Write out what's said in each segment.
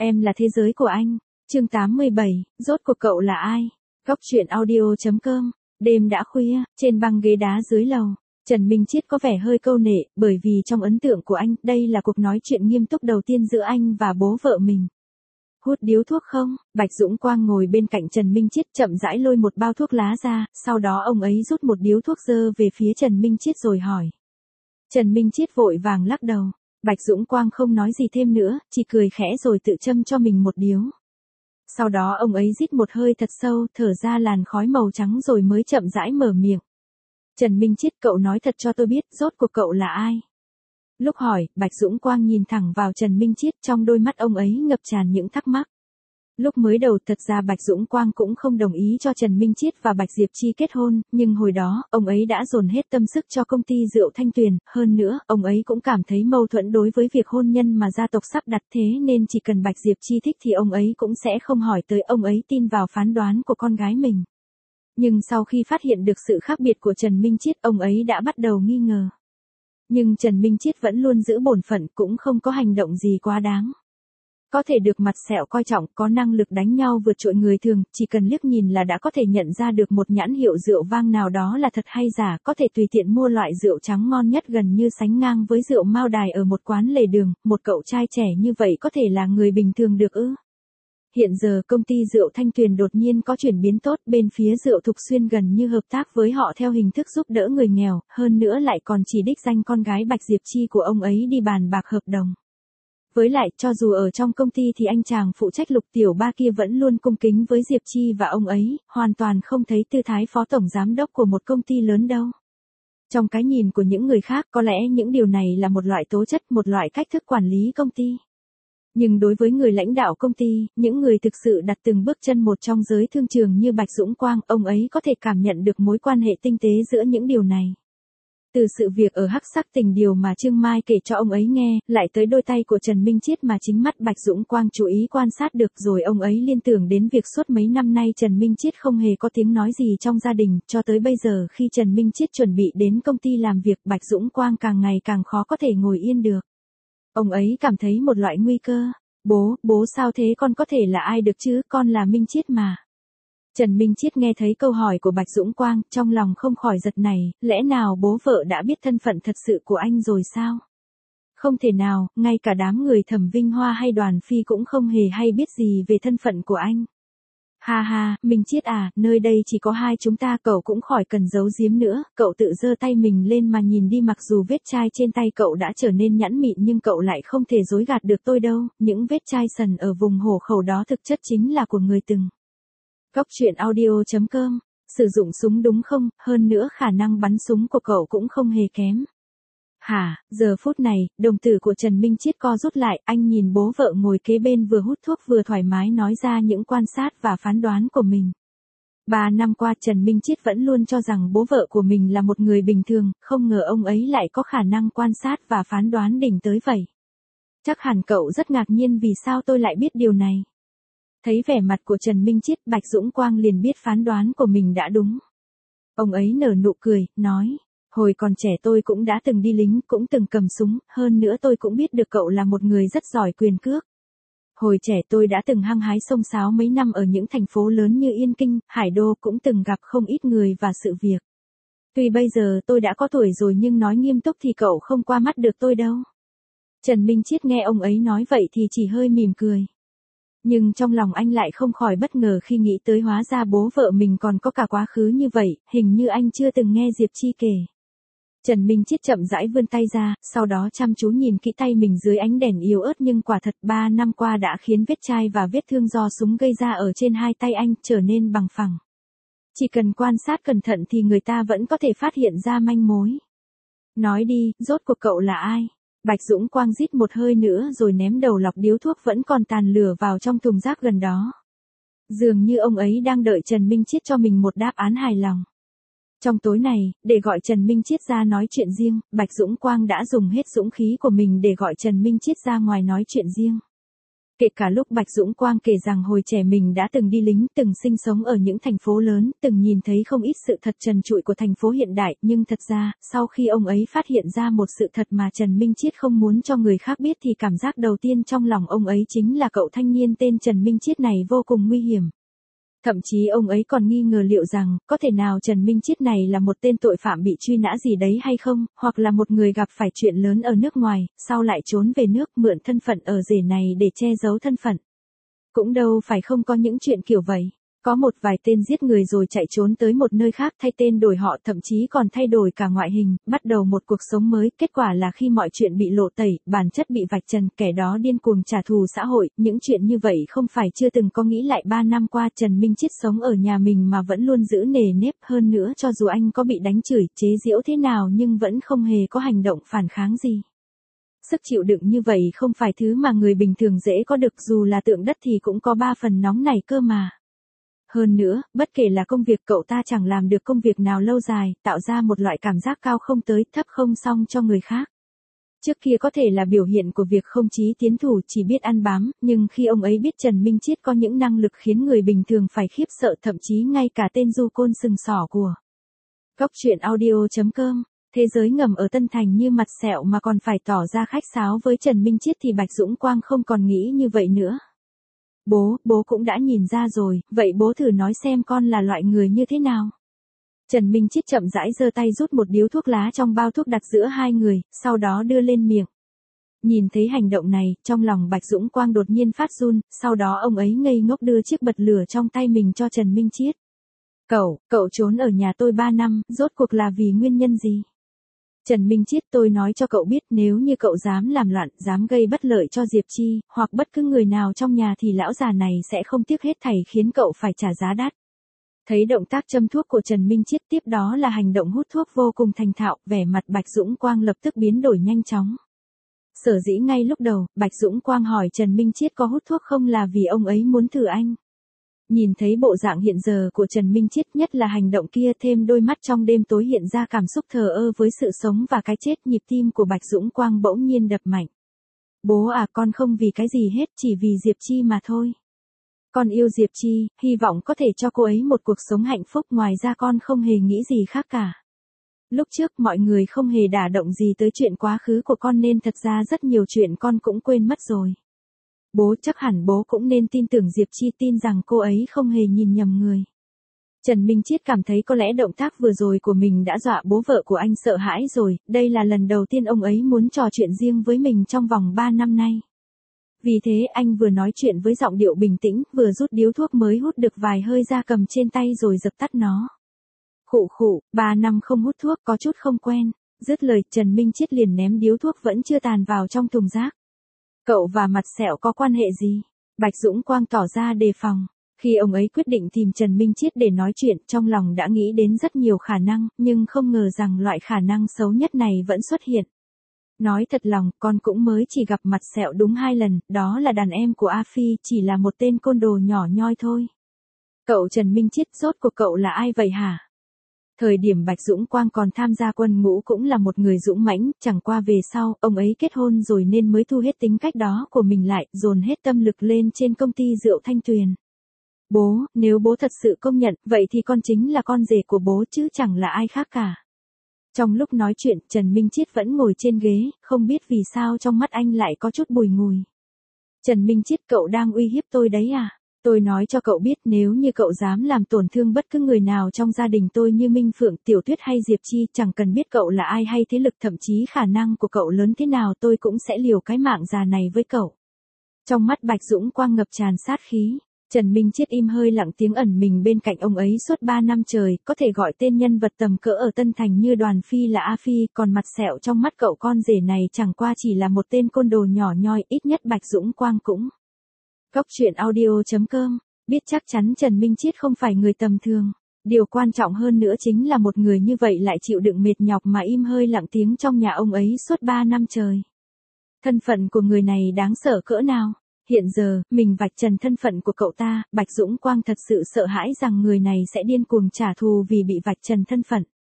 Em là thế giới của anh. Chương 87, rốt cuộc cậu là ai? Góc truyện audio.com. Đêm đã khuya, trên băng ghế đá dưới lầu, Trần Minh Chiết có vẻ hơi câu nệ, bởi vì trong ấn tượng của anh, đây là cuộc nói chuyện nghiêm túc đầu tiên giữa anh và bố vợ mình. Hút điếu thuốc không? Bạch Dũng Quang ngồi bên cạnh Trần Minh Chiết chậm rãi lôi một bao thuốc lá ra, sau đó ông ấy rút một điếu thuốc dơ về phía Trần Minh Chiết rồi hỏi. Trần Minh Chiết vội vàng lắc đầu. Bạch Dũng Quang không nói gì thêm nữa, chỉ cười khẽ rồi tự châm cho mình một điếu. Sau đó ông ấy rít một hơi thật sâu, thở ra làn khói màu trắng rồi mới chậm rãi mở miệng. Trần Minh Chiết, cậu nói thật cho tôi biết, rốt cuộc cậu là ai? Lúc hỏi, Bạch Dũng Quang nhìn thẳng vào Trần Minh Chiết, trong đôi mắt ông ấy ngập tràn những thắc mắc. Lúc mới đầu thật ra Bạch Dũng Quang cũng không đồng ý cho Trần Minh Chiết và Bạch Diệp Chi kết hôn, nhưng hồi đó, ông ấy đã dồn hết tâm sức cho công ty rượu Thanh Tuyền, hơn nữa, ông ấy cũng cảm thấy mâu thuẫn đối với việc hôn nhân mà gia tộc sắp đặt, thế nên chỉ cần Bạch Diệp Chi thích thì ông ấy cũng sẽ không hỏi tới, ông ấy tin vào phán đoán của con gái mình. Nhưng sau khi phát hiện được sự khác biệt của Trần Minh Chiết, ông ấy đã bắt đầu nghi ngờ. Nhưng Trần Minh Chiết vẫn luôn giữ bổn phận, cũng không có hành động gì quá đáng. Có thể được mặt sẹo coi trọng, có năng lực đánh nhau vượt trội người thường, chỉ cần liếc nhìn là đã có thể nhận ra được một nhãn hiệu rượu vang nào đó là thật hay giả, có thể tùy tiện mua loại rượu trắng ngon nhất gần như sánh ngang với rượu Mao Đài ở một quán lề đường, một cậu trai trẻ như vậy có thể là người bình thường được ư? Hiện giờ công ty rượu Thanh Tuyền đột nhiên có chuyển biến tốt, bên phía rượu Thục Xuyên gần như hợp tác với họ theo hình thức giúp đỡ người nghèo, hơn nữa lại còn chỉ đích danh con gái Bạch Diệp Chi của ông ấy đi bàn bạc hợp đồng. Với lại, cho dù ở trong công ty thì anh chàng phụ trách Lục Tiểu Ba kia vẫn luôn cung kính với Diệp Chi và ông ấy, hoàn toàn không thấy tư thái phó tổng giám đốc của một công ty lớn đâu. Trong cái nhìn của những người khác, có lẽ những điều này là một loại tố chất, một loại cách thức quản lý công ty. Nhưng đối với người lãnh đạo công ty, những người thực sự đặt từng bước chân một trong giới thương trường như Bạch Dũng Quang, ông ấy có thể cảm nhận được mối quan hệ tinh tế giữa những điều này. Từ sự việc ở Hắc Sắc Tình Điều mà Trương Mai kể cho ông ấy nghe, lại tới đôi tay của Trần Minh Chiết mà chính mắt Bạch Dũng Quang chú ý quan sát được, rồi ông ấy liên tưởng đến việc suốt mấy năm nay Trần Minh Chiết không hề có tiếng nói gì trong gia đình, cho tới bây giờ khi Trần Minh Chiết chuẩn bị đến công ty làm việc, Bạch Dũng Quang càng ngày càng khó có thể ngồi yên được. Ông ấy cảm thấy một loại nguy cơ. Bố sao thế, con có thể là ai được chứ, con là Minh Chiết mà. Trần Minh Chiết nghe thấy câu hỏi của Bạch Dũng Quang, trong lòng không khỏi giật nảy, lẽ nào bố vợ đã biết thân phận thật sự của anh rồi sao? Không thể nào, ngay cả đám người Thẩm Vinh Hoa hay Đoàn Phi cũng không hề hay biết gì về thân phận của anh. Ha ha, Minh Chiết à, nơi đây chỉ có hai chúng ta, cậu cũng khỏi cần giấu giếm nữa, cậu tự giơ tay mình lên mà nhìn đi, mặc dù vết chai trên tay cậu đã trở nên nhẵn mịn nhưng cậu lại không thể dối gạt được tôi đâu, những vết chai sần ở vùng hổ khẩu đó thực chất chính là của người từng. Góc truyện audio.com, sử dụng súng đúng không, hơn nữa khả năng bắn súng của cậu cũng không hề kém. Hả, giờ phút này, đồng tử của Trần Minh Chiết co rút lại, anh nhìn bố vợ ngồi kế bên vừa hút thuốc vừa thoải mái nói ra những quan sát và phán đoán của mình. 3 năm qua Trần Minh Chiết vẫn luôn cho rằng bố vợ của mình là một người bình thường, không ngờ ông ấy lại có khả năng quan sát và phán đoán đỉnh tới vậy. Chắc hẳn cậu rất ngạc nhiên vì sao tôi lại biết điều này. Thấy vẻ mặt của Trần Minh Chiết, Bạch Dũng Quang liền biết phán đoán của mình đã đúng. Ông ấy nở nụ cười, nói, hồi còn trẻ tôi cũng đã từng đi lính, cũng từng cầm súng, hơn nữa tôi cũng biết được cậu là một người rất giỏi quyền cước. Hồi trẻ tôi đã từng hăng hái xông xáo mấy năm ở những thành phố lớn như Yên Kinh, Hải Đô, cũng từng gặp không ít người và sự việc. Tuy bây giờ tôi đã có tuổi rồi nhưng nói nghiêm túc thì cậu không qua mắt được tôi đâu. Trần Minh Chiết nghe ông ấy nói vậy thì chỉ hơi mỉm cười. Nhưng trong lòng anh lại không khỏi bất ngờ khi nghĩ tới hóa ra bố vợ mình còn có cả quá khứ như vậy, hình như anh chưa từng nghe Diệp Chi kể. Trần Minh Chiết chậm rãi vươn tay ra, sau đó chăm chú nhìn kỹ tay mình dưới ánh đèn yếu ớt, nhưng quả thật 3 năm qua đã khiến vết chai và vết thương do súng gây ra ở trên hai tay anh trở nên bằng phẳng. Chỉ cần quan sát cẩn thận thì người ta vẫn có thể phát hiện ra manh mối. Nói đi, rốt cuộc cậu là ai? Bạch Dũng Quang rít một hơi nữa rồi ném đầu lọc điếu thuốc vẫn còn tàn lửa vào trong thùng rác gần đó. Dường như ông ấy đang đợi Trần Minh Chiết cho mình một đáp án hài lòng. Trong tối này, để gọi Trần Minh Chiết ra nói chuyện riêng, Bạch Dũng Quang đã dùng hết dũng khí của mình để gọi Trần Minh Chiết ra ngoài nói chuyện riêng. Kể cả lúc Bạch Dũng Quang kể rằng hồi trẻ mình đã từng đi lính, từng sinh sống ở những thành phố lớn, từng nhìn thấy không ít sự thật trần trụi của thành phố hiện đại, nhưng thật ra, sau khi ông ấy phát hiện ra một sự thật mà Trần Minh Chiết không muốn cho người khác biết thì cảm giác đầu tiên trong lòng ông ấy chính là cậu thanh niên tên Trần Minh Chiết này vô cùng nguy hiểm. Thậm chí ông ấy còn nghi ngờ liệu rằng, có thể nào Trần Minh Chiết này là một tên tội phạm bị truy nã gì đấy hay không, hoặc là một người gặp phải chuyện lớn ở nước ngoài, sau lại trốn về nước mượn thân phận ở rể này để che giấu thân phận. Cũng đâu phải không có những chuyện kiểu vậy. Có một vài tên giết người rồi chạy trốn tới một nơi khác thay tên đổi họ, thậm chí còn thay đổi cả ngoại hình, bắt đầu một cuộc sống mới. Kết quả là khi mọi chuyện bị lộ tẩy, bản chất bị vạch trần, kẻ đó điên cuồng trả thù xã hội. Những chuyện như vậy không phải chưa từng có. Nghĩ lại 3 năm qua Trần Minh Chiết sống ở nhà mình mà vẫn luôn giữ nề nếp, hơn nữa cho dù anh có bị đánh chửi, chế giễu thế nào nhưng vẫn không hề có hành động phản kháng gì. Sức chịu đựng như vậy không phải thứ mà người bình thường dễ có được, dù là tượng đất thì cũng có 3 phần nóng này cơ mà. Hơn nữa, bất kể là công việc, cậu ta chẳng làm được công việc nào lâu dài, tạo ra một loại cảm giác cao không tới, thấp không xong cho người khác. Trước kia có thể là biểu hiện của việc không chí tiến thủ, chỉ biết ăn bám, nhưng khi ông ấy biết Trần Minh Chiết có những năng lực khiến người bình thường phải khiếp sợ, thậm chí ngay cả tên du côn sừng sỏ của Góc truyện audio.com, thế giới ngầm ở Tân Thành như mặt sẹo mà còn phải tỏ ra khách sáo với Trần Minh Chiết thì Bạch Dũng Quang không còn nghĩ như vậy nữa. Bố cũng đã nhìn ra rồi, vậy bố thử nói xem con là loại người như thế nào. Trần Minh Chiết chậm rãi giơ tay rút một điếu thuốc lá trong bao thuốc đặt giữa hai người, sau đó đưa lên miệng. Nhìn thấy hành động này, trong lòng Bạch Dũng Quang đột nhiên phát run, sau đó ông ấy ngây ngốc đưa chiếc bật lửa trong tay mình cho Trần Minh Chiết. Cậu trốn ở nhà tôi 3 năm, rốt cuộc là vì nguyên nhân gì? Trần Minh Chiết, tôi nói cho cậu biết, nếu như cậu dám làm loạn, dám gây bất lợi cho Diệp Chi, hoặc bất cứ người nào trong nhà thì lão già này sẽ không tiếc hết thảy khiến cậu phải trả giá đắt. Thấy động tác châm thuốc của Trần Minh Chiết tiếp đó là hành động hút thuốc vô cùng thành thạo, vẻ mặt Bạch Dũng Quang lập tức biến đổi nhanh chóng. Sở dĩ ngay lúc đầu, Bạch Dũng Quang hỏi Trần Minh Chiết có hút thuốc không là vì ông ấy muốn thử anh. Nhìn thấy bộ dạng hiện giờ của Trần Minh Chiết, nhất là hành động kia, thêm đôi mắt trong đêm tối hiện ra cảm xúc thờ ơ với sự sống và cái chết, nhịp tim của Bạch Dũng Quang bỗng nhiên đập mạnh. Bố à, con không vì cái gì hết, chỉ vì Diệp Chi mà thôi. Con yêu Diệp Chi, hy vọng có thể cho cô ấy một cuộc sống hạnh phúc, ngoài ra con không hề nghĩ gì khác cả. Lúc trước mọi người không hề đả động gì tới chuyện quá khứ của con nên thật ra rất nhiều chuyện con cũng quên mất rồi. Bố, chắc hẳn bố cũng nên tin tưởng Diệp Chi, tin rằng cô ấy không hề nhìn nhầm người. Trần Minh Chiết cảm thấy có lẽ động tác vừa rồi của mình đã dọa bố vợ của anh sợ hãi rồi, đây là lần đầu tiên ông ấy muốn trò chuyện riêng với mình trong vòng 3 năm nay. Vì thế anh vừa nói chuyện với giọng điệu bình tĩnh, vừa rút điếu thuốc mới hút được vài hơi ra cầm trên tay rồi dập tắt nó. Khụ, 3 năm không hút thuốc có chút không quen. Dứt lời, Trần Minh Chiết liền ném điếu thuốc vẫn chưa tàn vào trong thùng rác. Cậu và mặt sẹo có quan hệ gì? Bạch Dũng Quang tỏ ra đề phòng. Khi ông ấy quyết định tìm Trần Minh Chiết để nói chuyện, trong lòng đã nghĩ đến rất nhiều khả năng, nhưng không ngờ rằng loại khả năng xấu nhất này vẫn xuất hiện. Nói thật lòng, con cũng mới chỉ gặp mặt sẹo đúng 2 lần, đó là đàn em của A Phi, chỉ là một tên côn đồ nhỏ nhoi thôi. Cậu Trần Minh Chiết, rốt cuộc cậu là ai vậy hả? Thời điểm Bạch Dũng Quang còn tham gia quân ngũ cũng là một người dũng mãnh, chẳng qua về sau, ông ấy kết hôn rồi nên mới thu hết tính cách đó của mình lại, dồn hết tâm lực lên trên công ty rượu Thanh Tuyền. Bố, nếu bố thật sự công nhận, vậy thì con chính là con rể của bố chứ chẳng là ai khác cả. Trong lúc nói chuyện, Trần Minh Chiết vẫn ngồi trên ghế, không biết vì sao trong mắt anh lại có chút bùi ngùi. Trần Minh Chiết, cậu đang uy hiếp tôi đấy à? Tôi nói cho cậu biết, nếu như cậu dám làm tổn thương bất cứ người nào trong gia đình tôi như Minh Phượng, Tiểu Tuyết hay Diệp Chi, chẳng cần biết cậu là ai hay thế lực, thậm chí khả năng của cậu lớn thế nào, tôi cũng sẽ liều cái mạng già này với cậu. Trong mắt Bạch Dũng Quang ngập tràn sát khí. Trần Minh Chiết im hơi lặng tiếng ẩn mình bên cạnh ông ấy suốt 3 năm trời, có thể gọi tên nhân vật tầm cỡ ở Tân Thành như Đoàn Phi là A Phi, còn mặt sẹo trong mắt cậu con rể này chẳng qua chỉ là một tên côn đồ nhỏ nhoi, ít nhất Bạch Dũng Quang cũng. Góc truyện audio.com, biết chắc chắn Trần Minh Chiết không phải người tầm thường. Điều quan trọng hơn nữa chính là một người như vậy lại chịu đựng mệt nhọc mà im hơi lặng tiếng trong nhà ông ấy suốt 3 năm trời. Thân phận của người này đáng sợ cỡ nào? Hiện giờ, mình vạch trần thân phận của cậu ta, Bạch Dũng Quang thật sự sợ hãi rằng người này sẽ điên cuồng trả thù vì bị vạch trần thân phận.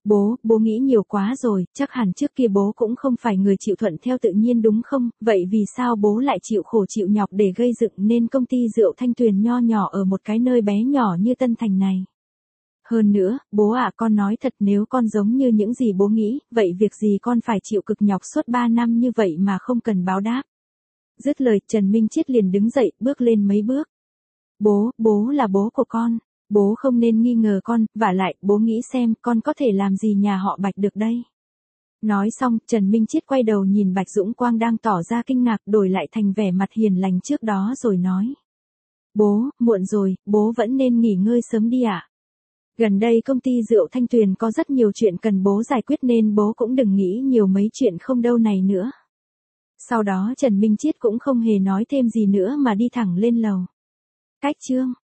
Bố nghĩ nhiều quá rồi, chắc hẳn trước kia bố cũng không phải người chịu thuận theo tự nhiên đúng không, vậy vì sao bố lại chịu khổ chịu nhọc để gây dựng nên công ty rượu Thanh Tuyền nho nhỏ ở một cái nơi bé nhỏ như Tân Thành này. Hơn nữa, bố ạ con nói thật nếu con giống như những gì bố nghĩ, vậy việc gì con phải chịu cực nhọc suốt 3 năm như vậy mà không cần báo đáp. Dứt lời, Trần Minh Chiết liền đứng dậy, bước lên mấy bước. Bố là bố của con. Bố không nên nghi ngờ con, vả lại, bố nghĩ xem, con có thể làm gì nhà họ Bạch được đây. Nói xong, Trần Minh Chiết quay đầu nhìn Bạch Dũng Quang đang tỏ ra kinh ngạc đổi lại thành vẻ mặt hiền lành trước đó rồi nói. Bố, muộn rồi, bố vẫn nên nghỉ ngơi sớm đi ạ. Gần đây công ty rượu Thanh Tuyền có rất nhiều chuyện cần bố giải quyết nên bố cũng đừng nghĩ nhiều mấy chuyện không đâu này nữa. Sau đó Trần Minh Chiết cũng không hề nói thêm gì nữa mà đi thẳng lên lầu. Cách chương